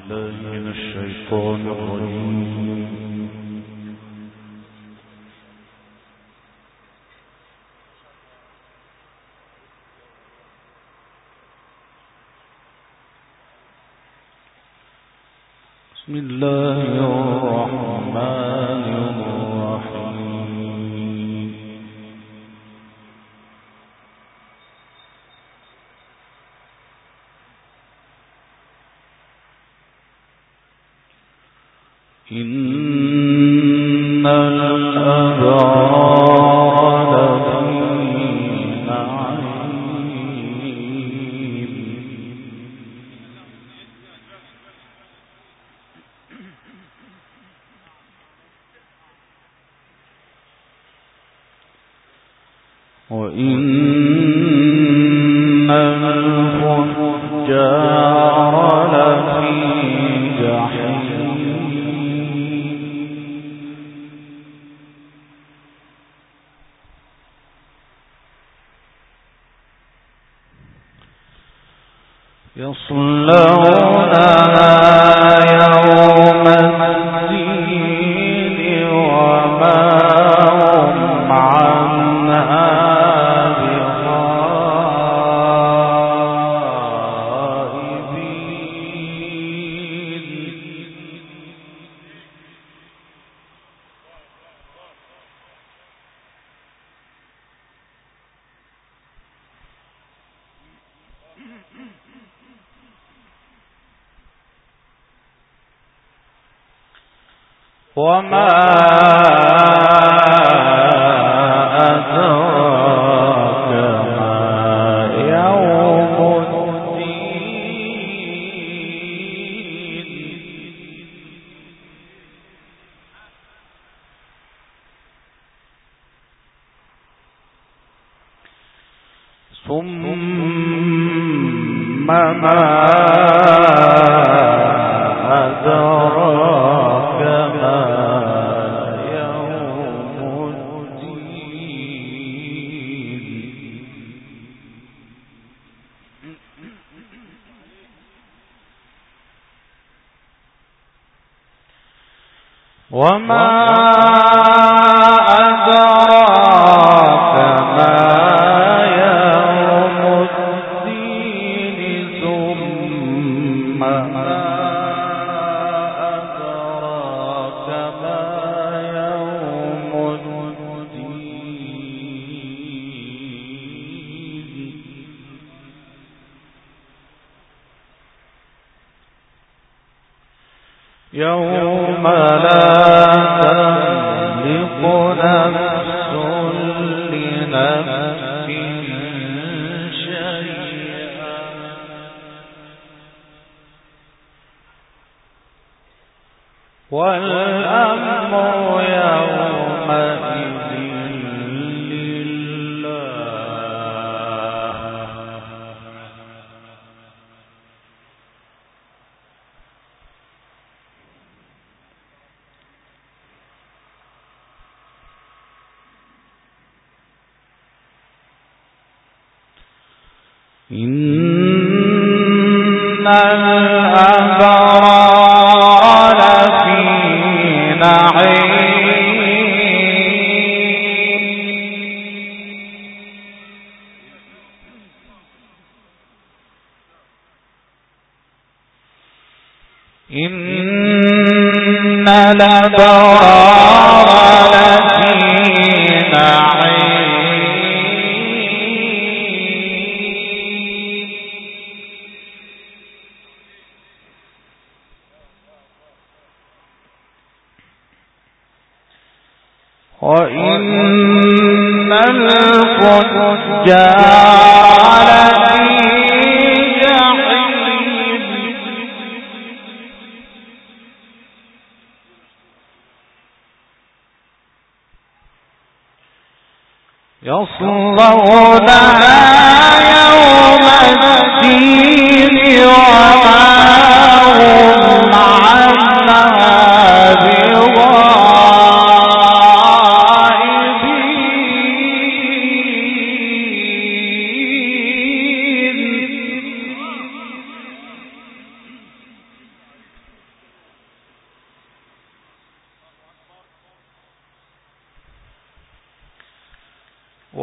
بسم الله الرحمن الرحيم. إن الأبرار لفي نعيم وإن الفجار لفي جحيم يصلونها يوم الدين وما هم عنها وما أدراك ما يوم الدين ثم ما أدراك ما يوم الدين وما أدراك ما يوم الدين ثم ما أدراك ما يوم الدين يوم لا تملك نفس لنفس شيئا والأمر يومئذ لله إن الأبرار لفي نعيم إن الأبرار لفي نعيم وإن الفجار لفي جحيم يصلونها يوم الدين وما هم عنها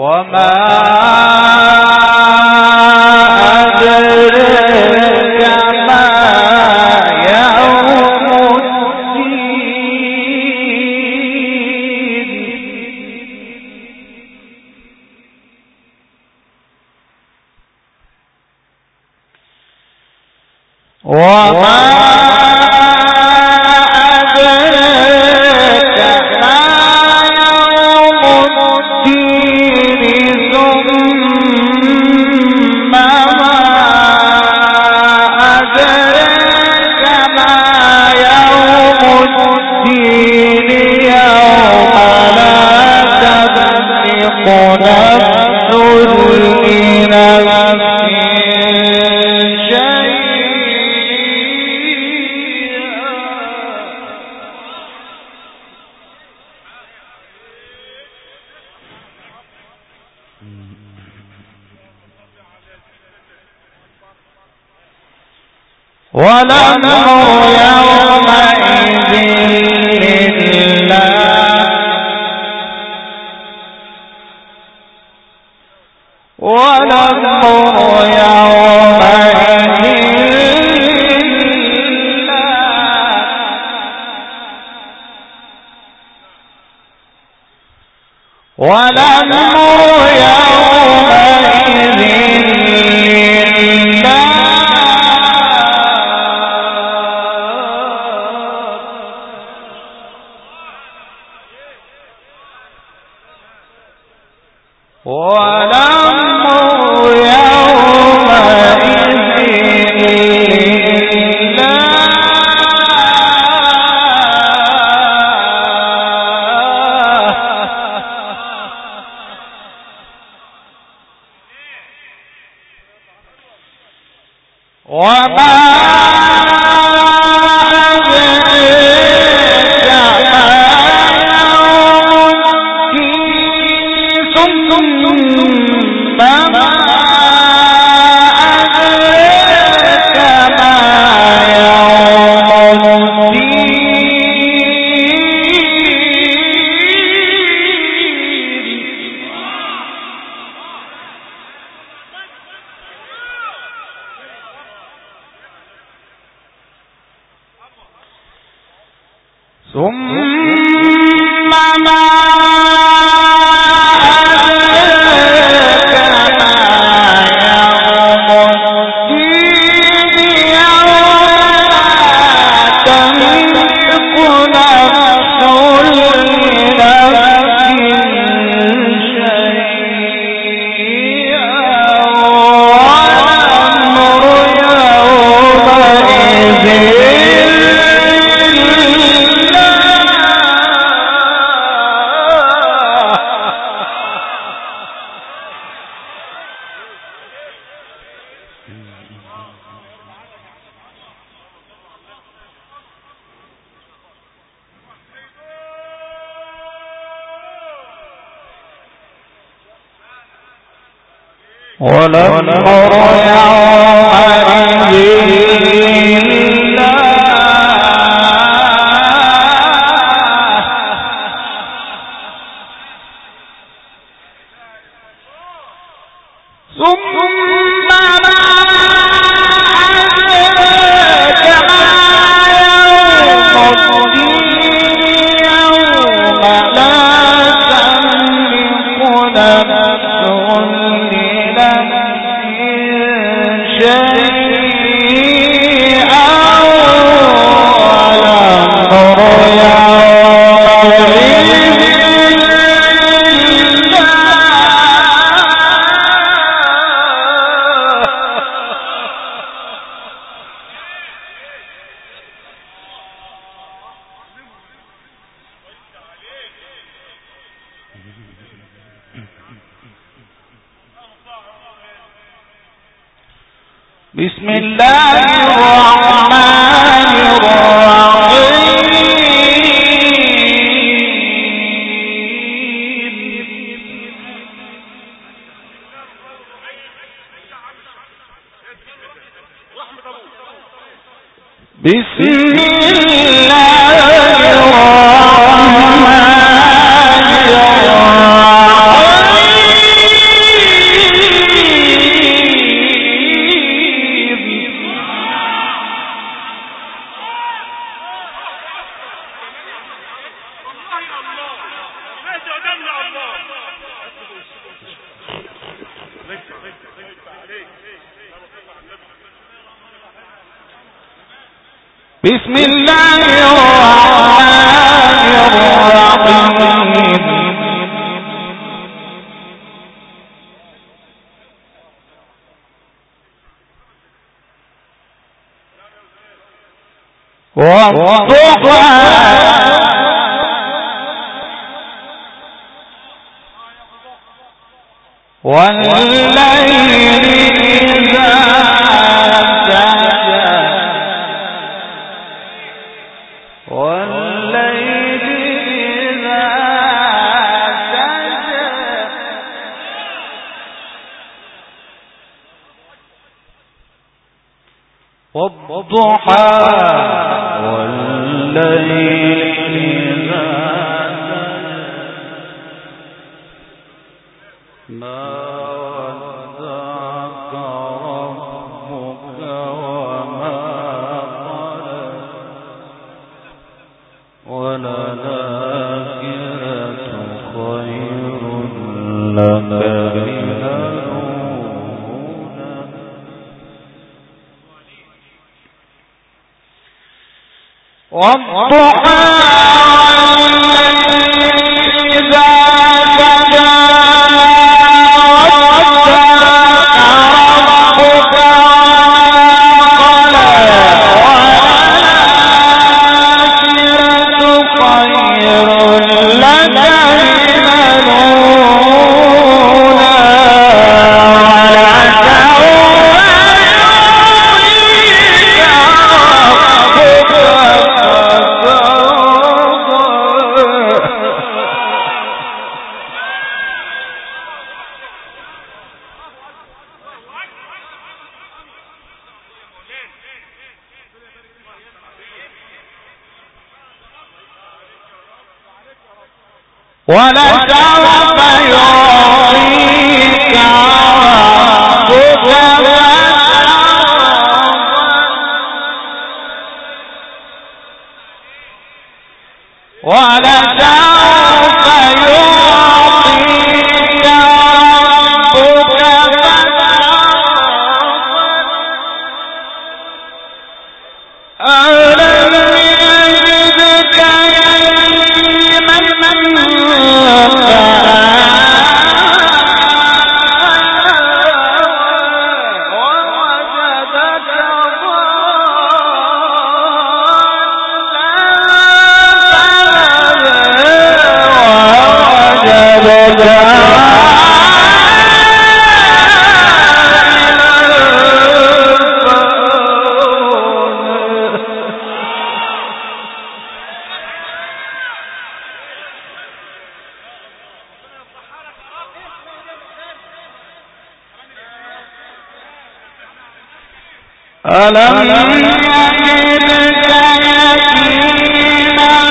بسم الله الرحمن الرحيم بسم الله الرحمن الرحيم بسم الله الرحمن الرحيم والضحى والليل إذا سجى والليل إذا سجى والضحى والليل إذا سجى ما ودعك ربك وما قلى وللآخرة خير لك من الأولى والضحى إذا سجى ولسوف يعطيك ربك ولسوف يعطيك ربك ألم يجدك يتيما ألم يجدك يتيما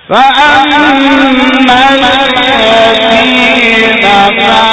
فأما اليتيم فلا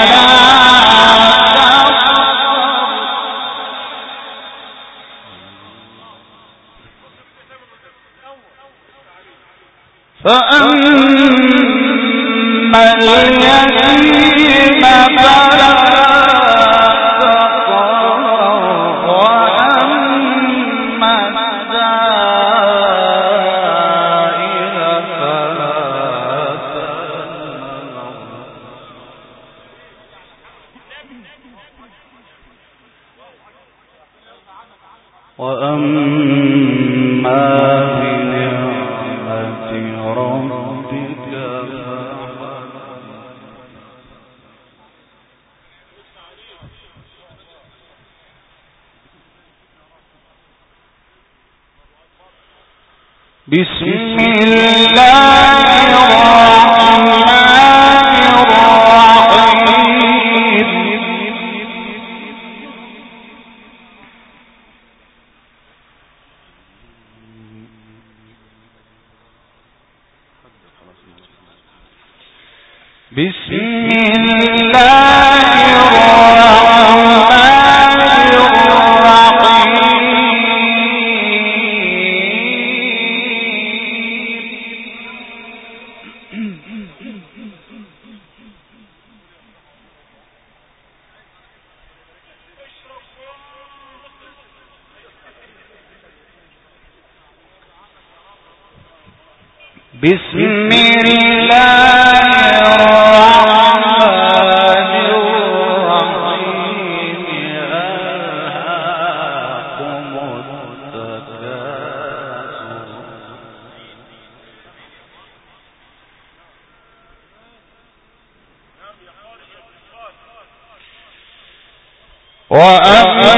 بسم الله الرحمن الرحيم بسم الله الرحمن بسم الله الرحمن الرحيم ألهاكم التكاثر وأما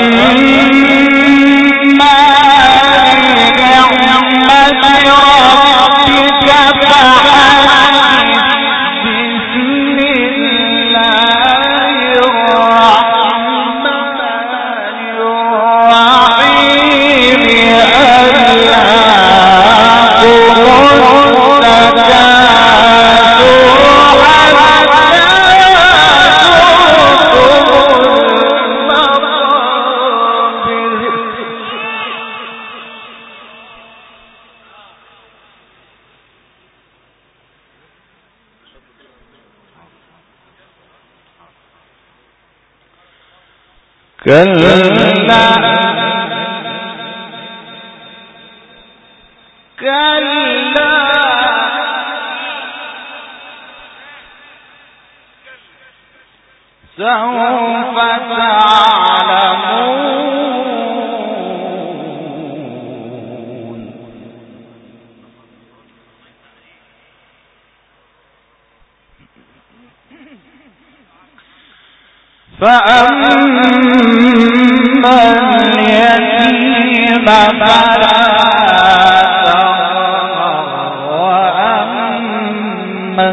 كلا سوف تعلمون فأما اليتيم فلا تقهر وأما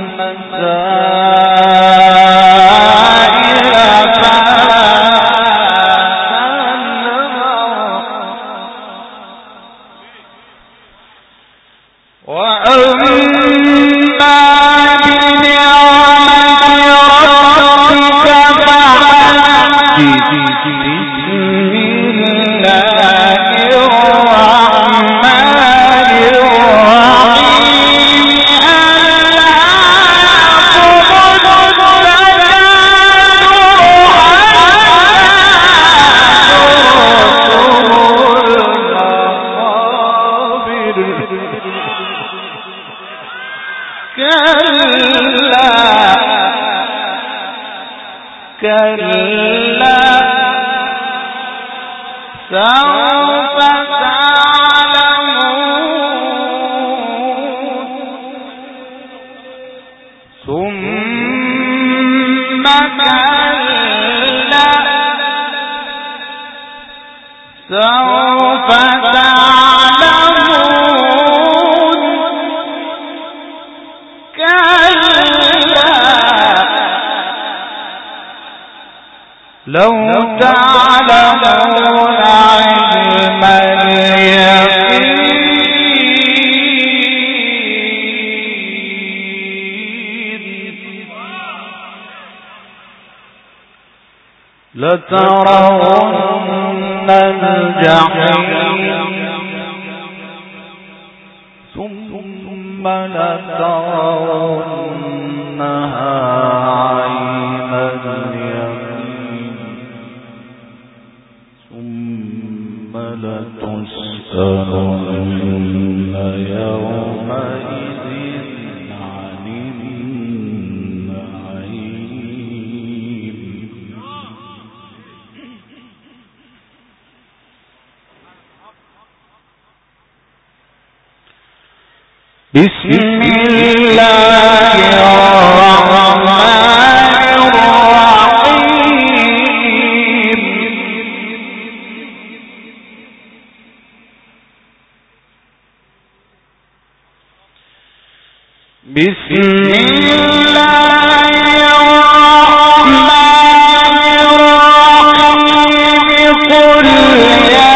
السائل فلا تنهر وأما كلا سوف تعلمون ثم كلا سوف تعلمون كلا لو تعلمون علم اليقين لترون الجحيم ثم لترونها عين اليقين ثم لتسألن يومئذ عن النعيم. بسم الله الرحمن الرحيم. بسم الله الرحمن الرحيم. قل يا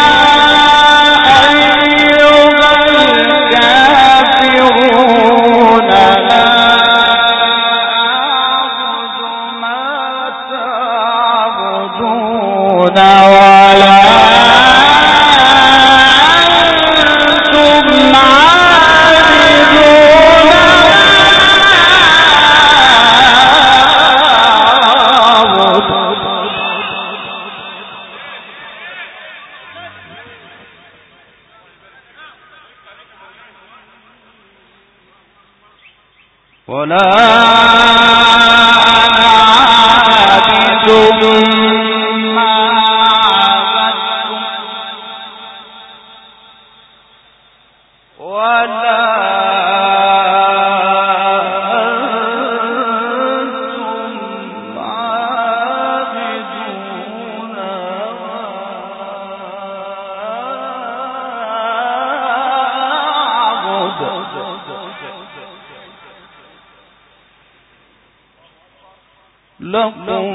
لكم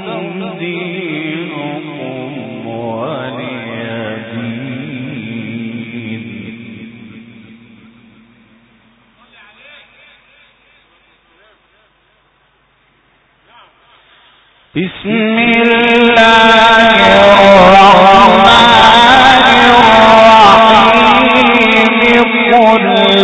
دينكم ولي دين. بسم الله الرحمن الرحيم. قل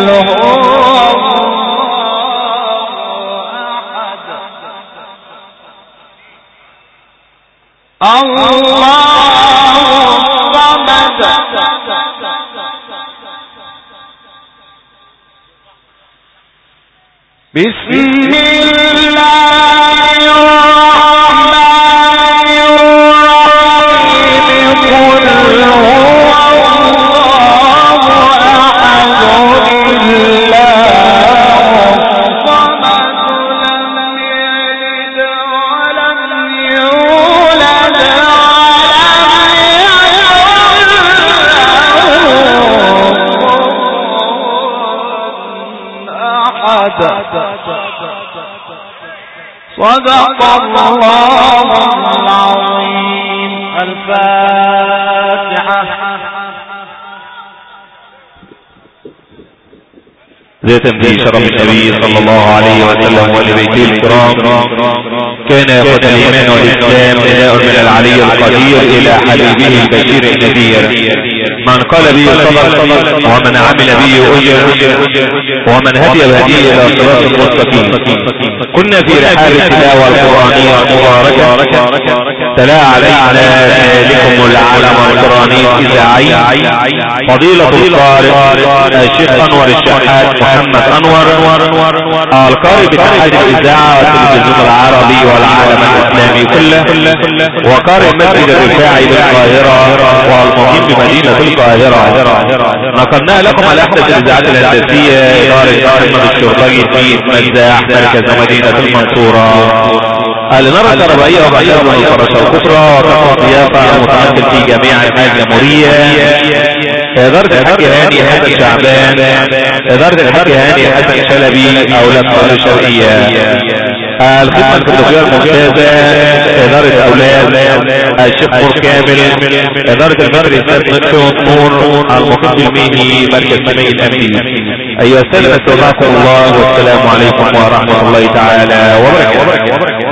بسم الله الرحمن الرحيم. قل هو الله أحد الله الصمد لم يلد ولم يولد ولم يكن له أحد. صدق الله العظيم. الفاتحة. ذات في شرف النبي صلى الله عليه وسلم ولبيته الكرام. كان يأخذ الإيمان والإسلام نداء من العلي القدير إلى حبيبه البشير النذير. من قال به صدق ومن عمل به أجر ومن هدي بهديه إلى صراط المستقيم. كنا في رحاب التلاوة القرآنية المباركة تلا علينا ذلكم العالم القرآني الإذاعي فضيلة القارئ الشيخ أنور الشحات محمد أنور القارئ باتحاد الإذاعة والتلفزيون العربي والعالم الإسلامي كله، وقارئ مسجد الرفاعي بالقاهرة والمقيم بمدينة القاهرة. نقلنا لكم على أحدث الإذاعات الهندسية إدارة محمد الشرطي في مزاح مركز مدينة المنصورة. الإنارة الكهربائية ومعيار من الفراشة الكبرى وتقوى ضيافة المتعدد في جميع أنحاء الجمهورية. إدارة الحاج هاني حسن شعبان، إدارة الحاج هاني حسن شلبي أولاد مصر الشرقية. الخدمة الفندقية الممتازة إدارة أولاد الشيخ نور كامل، إدارة المدرسة نطفي والنور المقيم بالميهي مركز سمي الأمين. أيها السادة استودعكم الله والسلام عليكم ورحمة الله تعالى وبركاته.